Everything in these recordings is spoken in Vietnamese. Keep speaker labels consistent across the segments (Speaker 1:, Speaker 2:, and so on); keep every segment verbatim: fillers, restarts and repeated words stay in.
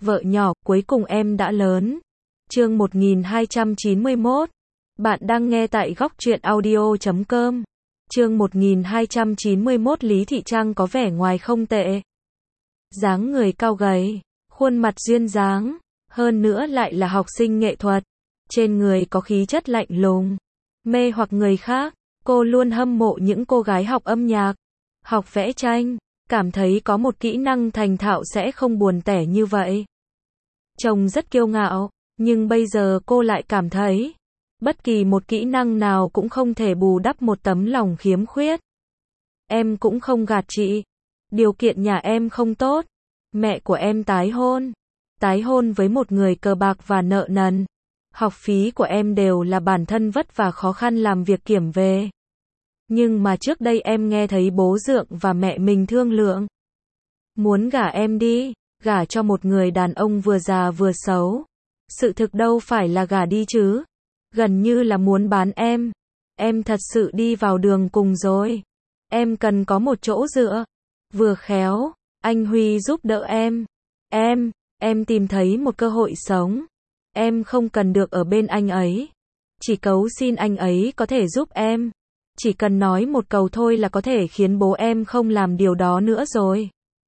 Speaker 1: Vợ nhỏ, cuối cùng em đã lớn. Chương một nghìn hai trăm chín mươi mốt. Bạn đang nghe tại góc truyện audio chấm com. Chương một nghìn hai trăm chín mươi mốt. Lý Thị Trang có vẻ ngoài không tệ. Dáng người cao gầy, khuôn mặt duyên dáng, hơn nữa lại là học sinh nghệ thuật. Trên người có khí chất lạnh lùng, mê hoặc người khác. Cô luôn hâm mộ những cô gái học âm nhạc, học vẽ tranh, cảm thấy có một kỹ năng thành thạo sẽ không buồn tẻ như vậy. Trông rất kiêu ngạo, nhưng bây giờ cô lại cảm thấy, bất kỳ một kỹ năng nào cũng không thể bù đắp một tấm lòng khiếm khuyết. Em cũng không gạt chị. Điều kiện nhà em không tốt. Mẹ của em tái hôn. Tái hôn với một người cờ bạc và nợ nần. Học phí của em đều là bản thân vất vả khó khăn làm việc kiểm về. Nhưng mà trước đây em nghe thấy bố dượng và mẹ mình thương lượng. Muốn gả em đi, gả cho một người đàn ông vừa già vừa xấu. Sự thực đâu phải là gả đi chứ. Gần như là muốn bán em. Em thật sự đi vào đường cùng rồi. Em cần có một chỗ dựa. Vừa khéo, anh Huy giúp đỡ em. Em, em tìm thấy một cơ hội sống. Em không cần được ở bên anh ấy. Chỉ cầu xin anh ấy có thể giúp em. Chỉ cần nói một câu thôi là có thể khiến bố em không làm điều đó nữa rồi.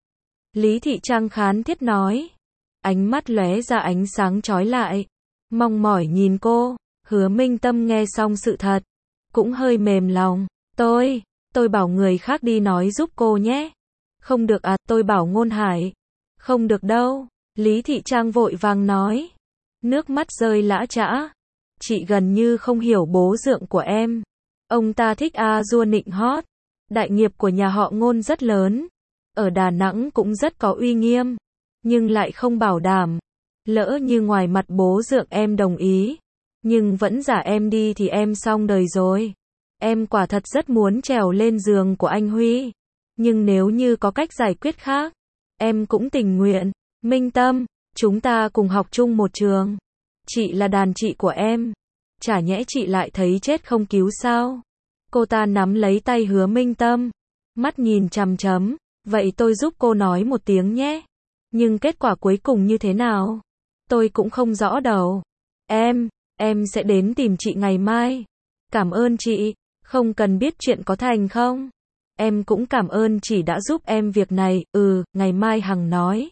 Speaker 1: Lý Thị Trang khán thiết nói. Ánh mắt lóe ra ánh sáng chói lại. Mong mỏi nhìn cô. Hứa Minh Tâm nghe xong sự thật, cũng hơi mềm lòng. Tôi, tôi bảo người khác đi nói giúp cô nhé. Không được à, tôi bảo Ngôn Hải. Không được đâu. Lý Thị Trang vội vàng nói. Nước mắt rơi lã chã. Chị gần như không hiểu bố dượng của em. Ông ta thích a dua nịnh hót. Đại nghiệp của nhà họ Ngôn rất lớn. Ở Đà Nẵng cũng rất có uy nghiêm. Nhưng lại không bảo đảm. Lỡ như ngoài mặt bố dượng em đồng ý. Nhưng vẫn giả em đi thì em xong đời rồi. Em quả thật rất muốn trèo lên giường của anh Huy. Nhưng nếu như có cách giải quyết khác, em cũng tình nguyện. Minh Tâm, chúng ta cùng học chung một trường. Chị là đàn chị của em. Chả nhẽ chị lại thấy chết không cứu sao? Cô ta nắm lấy tay Hứa Minh Tâm. Mắt nhìn chằm chằm. Vậy tôi giúp cô nói một tiếng nhé. Nhưng kết quả cuối cùng như thế nào? Tôi cũng không rõ đâu. Em, em sẽ đến tìm chị ngày mai. Cảm ơn chị. Không cần biết chuyện có thành không? Em cũng cảm ơn chị đã giúp em việc này. Ừ, ngày mai Hằng nói.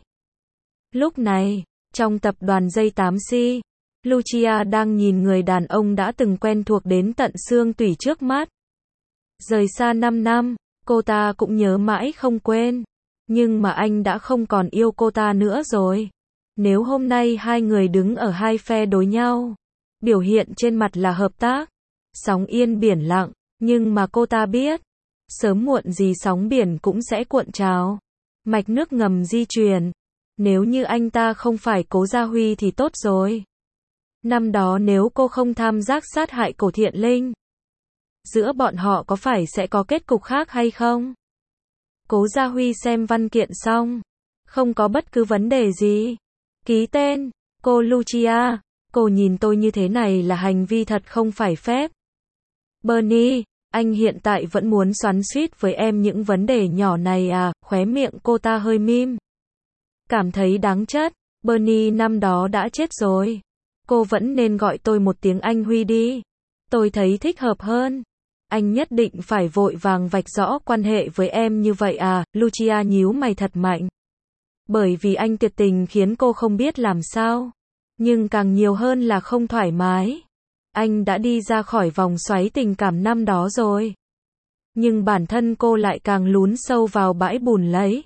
Speaker 1: Lúc này, trong tập đoàn dây tám xi, Lucia đang nhìn người đàn ông đã từng quen thuộc đến tận xương tủy trước mắt. Rời xa năm năm, cô ta cũng nhớ mãi không quên. Nhưng mà anh đã không còn yêu cô ta nữa rồi. Nếu hôm nay hai người đứng ở hai phe đối nhau, biểu hiện trên mặt là hợp tác, sóng yên biển lặng, nhưng mà cô ta biết, sớm muộn gì sóng biển cũng sẽ cuộn trào, mạch nước ngầm di chuyển. Nếu như anh ta không phải Cố Gia Huy thì tốt rồi. Năm đó nếu cô không tham giác sát hại Cổ Thiện Linh, giữa bọn họ có phải sẽ có kết cục khác hay không? Cố Gia Huy xem văn kiện xong, không có bất cứ vấn đề gì. Ký tên. Cô Lucia, cô nhìn tôi như thế này là hành vi thật không phải phép. Bernie, anh hiện tại vẫn muốn xoắn xuýt với em những vấn đề nhỏ này à? Khóe miệng cô ta hơi mím. Cảm thấy đáng trách. Bernie năm đó đã chết rồi. Cô vẫn nên gọi tôi một tiếng anh Huy đi. Tôi thấy thích hợp hơn. Anh nhất định phải vội vàng vạch rõ quan hệ với em như vậy à? Lucia nhíu mày thật mạnh. Bởi vì anh tuyệt tình khiến cô không biết làm sao. Nhưng càng nhiều hơn là không thoải mái. Anh đã đi ra khỏi vòng xoáy tình cảm năm đó rồi. Nhưng bản thân cô lại càng lún sâu vào bãi bùn lấy.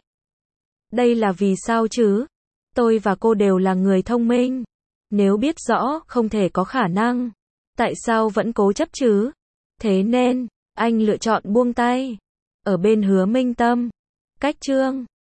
Speaker 1: Đây là vì sao chứ? Tôi và cô đều là người thông minh. Nếu biết rõ không thể có khả năng, tại sao vẫn cố chấp chứ? Thế nên, anh lựa chọn buông tay. Ở bên Hứa Minh Tâm. Cách chương